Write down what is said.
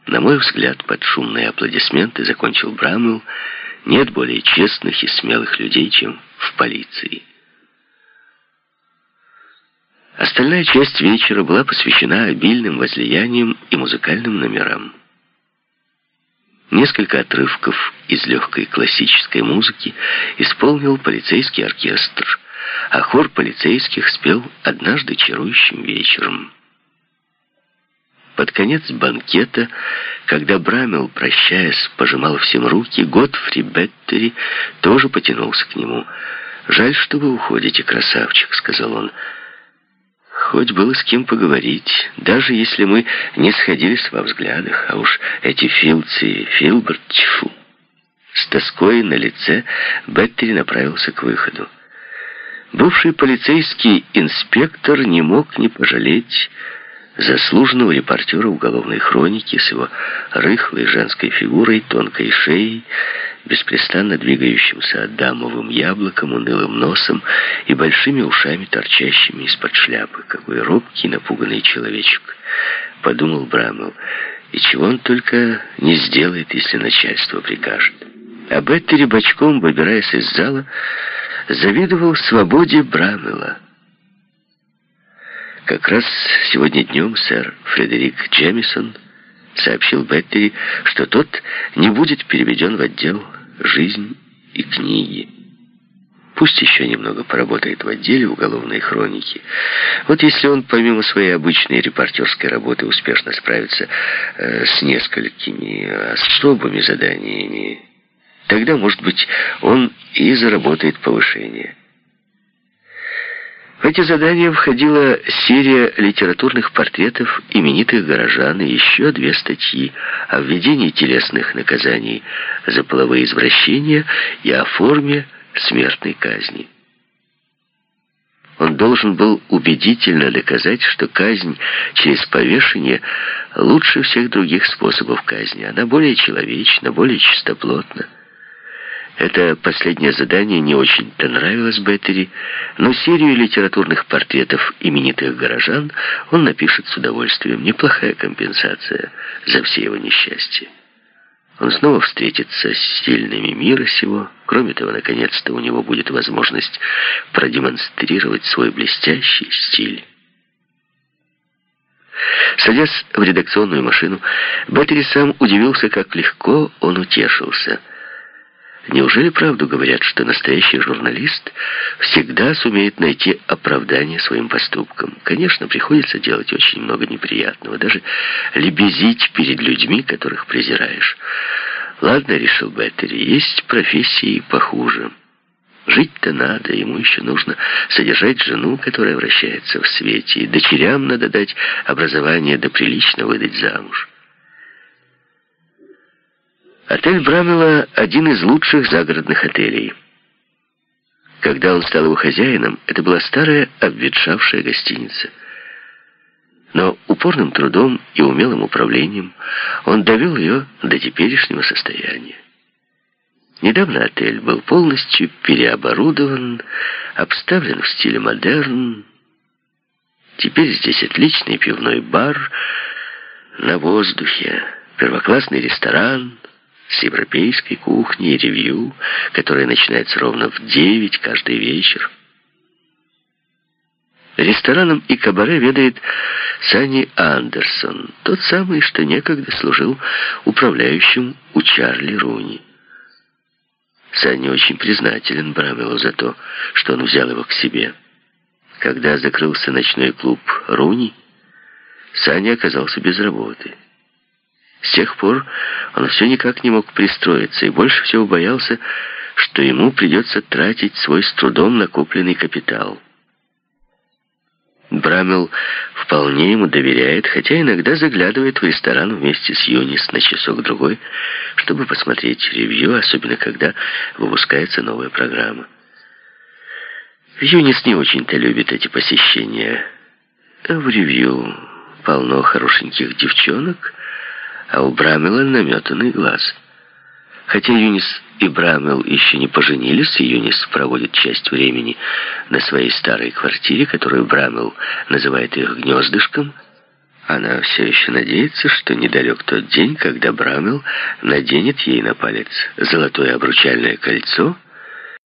На мой взгляд, под шумные аплодисменты закончил Брамвелл, нет более честных и смелых людей, чем в полиции. Остальная часть вечера была посвящена обильным возлияниям и музыкальным номерам. Несколько отрывков из легкой классической музыки исполнил полицейский оркестр, а хор полицейских спел «Однажды чарующим вечером». Под конец банкета, когда Брамвелл, прощаясь, пожимал всем руки, Годфри Беттери тоже потянулся к нему. «Жаль, что вы уходите, красавчик», — сказал он. «Хоть было с кем поговорить, даже если мы не сходились во взглядах, а уж эти Филдс и Филберт, тьфу». С тоской на лице Беттери направился к выходу. Бывший полицейский инспектор не мог не пожалеть заслуженного репортера уголовной хроники с его рыхлой женской фигурой, тонкой шеей, беспрестанно двигающимся адамовым яблоком, унылым носом и большими ушами, торчащими из-под шляпы. «Какой робкий, напуганный человечек», — подумал Брамвелл, «и чего он только не сделает, если начальство прикажет». А Беттери, бочком выбираясь из зала, завидовал свободе Брамвелла. «Как раз сегодня днем сэр Фредерик Джемисон сообщил Беттери, что тот не будет переведен в отдел «Жизнь и книги». Пусть еще немного поработает в отделе уголовной хроники. Вот если он, помимо своей обычной репортерской работы, успешно справится с несколькими особыми заданиями, тогда, может быть, он и заработает повышение». В эти задания входила серия литературных портретов именитых горожан и еще 2 статьи о введении телесных наказаний за половые извращения и о форме смертной казни. Он должен был убедительно доказать, что казнь через повешение лучше всех других способов казни. Она более человечна, более чистоплотна. Это последнее задание не очень-то нравилось Беттери, но серию литературных портретов именитых горожан он напишет с удовольствием. Неплохая компенсация за все его несчастья. Он снова встретится с сильными мира сего. Кроме того, наконец-то у него будет возможность продемонстрировать свой блестящий стиль. Садясь в редакционную машину, Беттери сам удивился, как легко он утешился. Неужели правду говорят, что настоящий журналист всегда сумеет найти оправдание своим поступкам? Конечно, приходится делать очень много неприятного, даже лебезить перед людьми, которых презираешь. Ладно, решил Беттери, есть профессии похуже. Жить-то надо, ему еще нужно содержать жену, которая вращается в свете, и дочерям надо дать образование, да прилично выдать замуж. Отель Брамвелла — один из лучших загородных отелей. Когда он стал его хозяином, это была старая, обветшавшая гостиница. Но упорным трудом и умелым управлением он довел ее до теперешнего состояния. Недавно отель был полностью переоборудован, обставлен в стиле модерн. Теперь здесь отличный пивной бар на воздухе, первоклассный ресторан с европейской кухней, ревью, которое начинается ровно в 9 каждый вечер. Рестораном и кабаре ведает Санни Андерсон, тот самый, что некогда служил управляющим у Чарли Руни. Санни очень признателен Брамвеллу за то, что он взял его к себе. Когда закрылся ночной клуб Руни, Санни оказался без работы. С тех пор он все никак не мог пристроиться и больше всего боялся, что ему придется тратить свой с трудом накопленный капитал. Брамвелл вполне ему доверяет, хотя иногда заглядывает в ресторан вместе с Юнис на часок-другой, чтобы посмотреть ревью, особенно когда выпускается новая программа. Юнис не очень-то любит эти посещения. В ревью полно хорошеньких девчонок, а у Брамвелла наметанный глаз. Хотя Юнис и Брамвелл еще не поженились, и Юнис проводит часть времени на своей старой квартире, которую Брамвелл называет их гнездышком, Она все еще надеется, что недалек тот день, когда Брамел наденет ей на палец золотое обручальное кольцо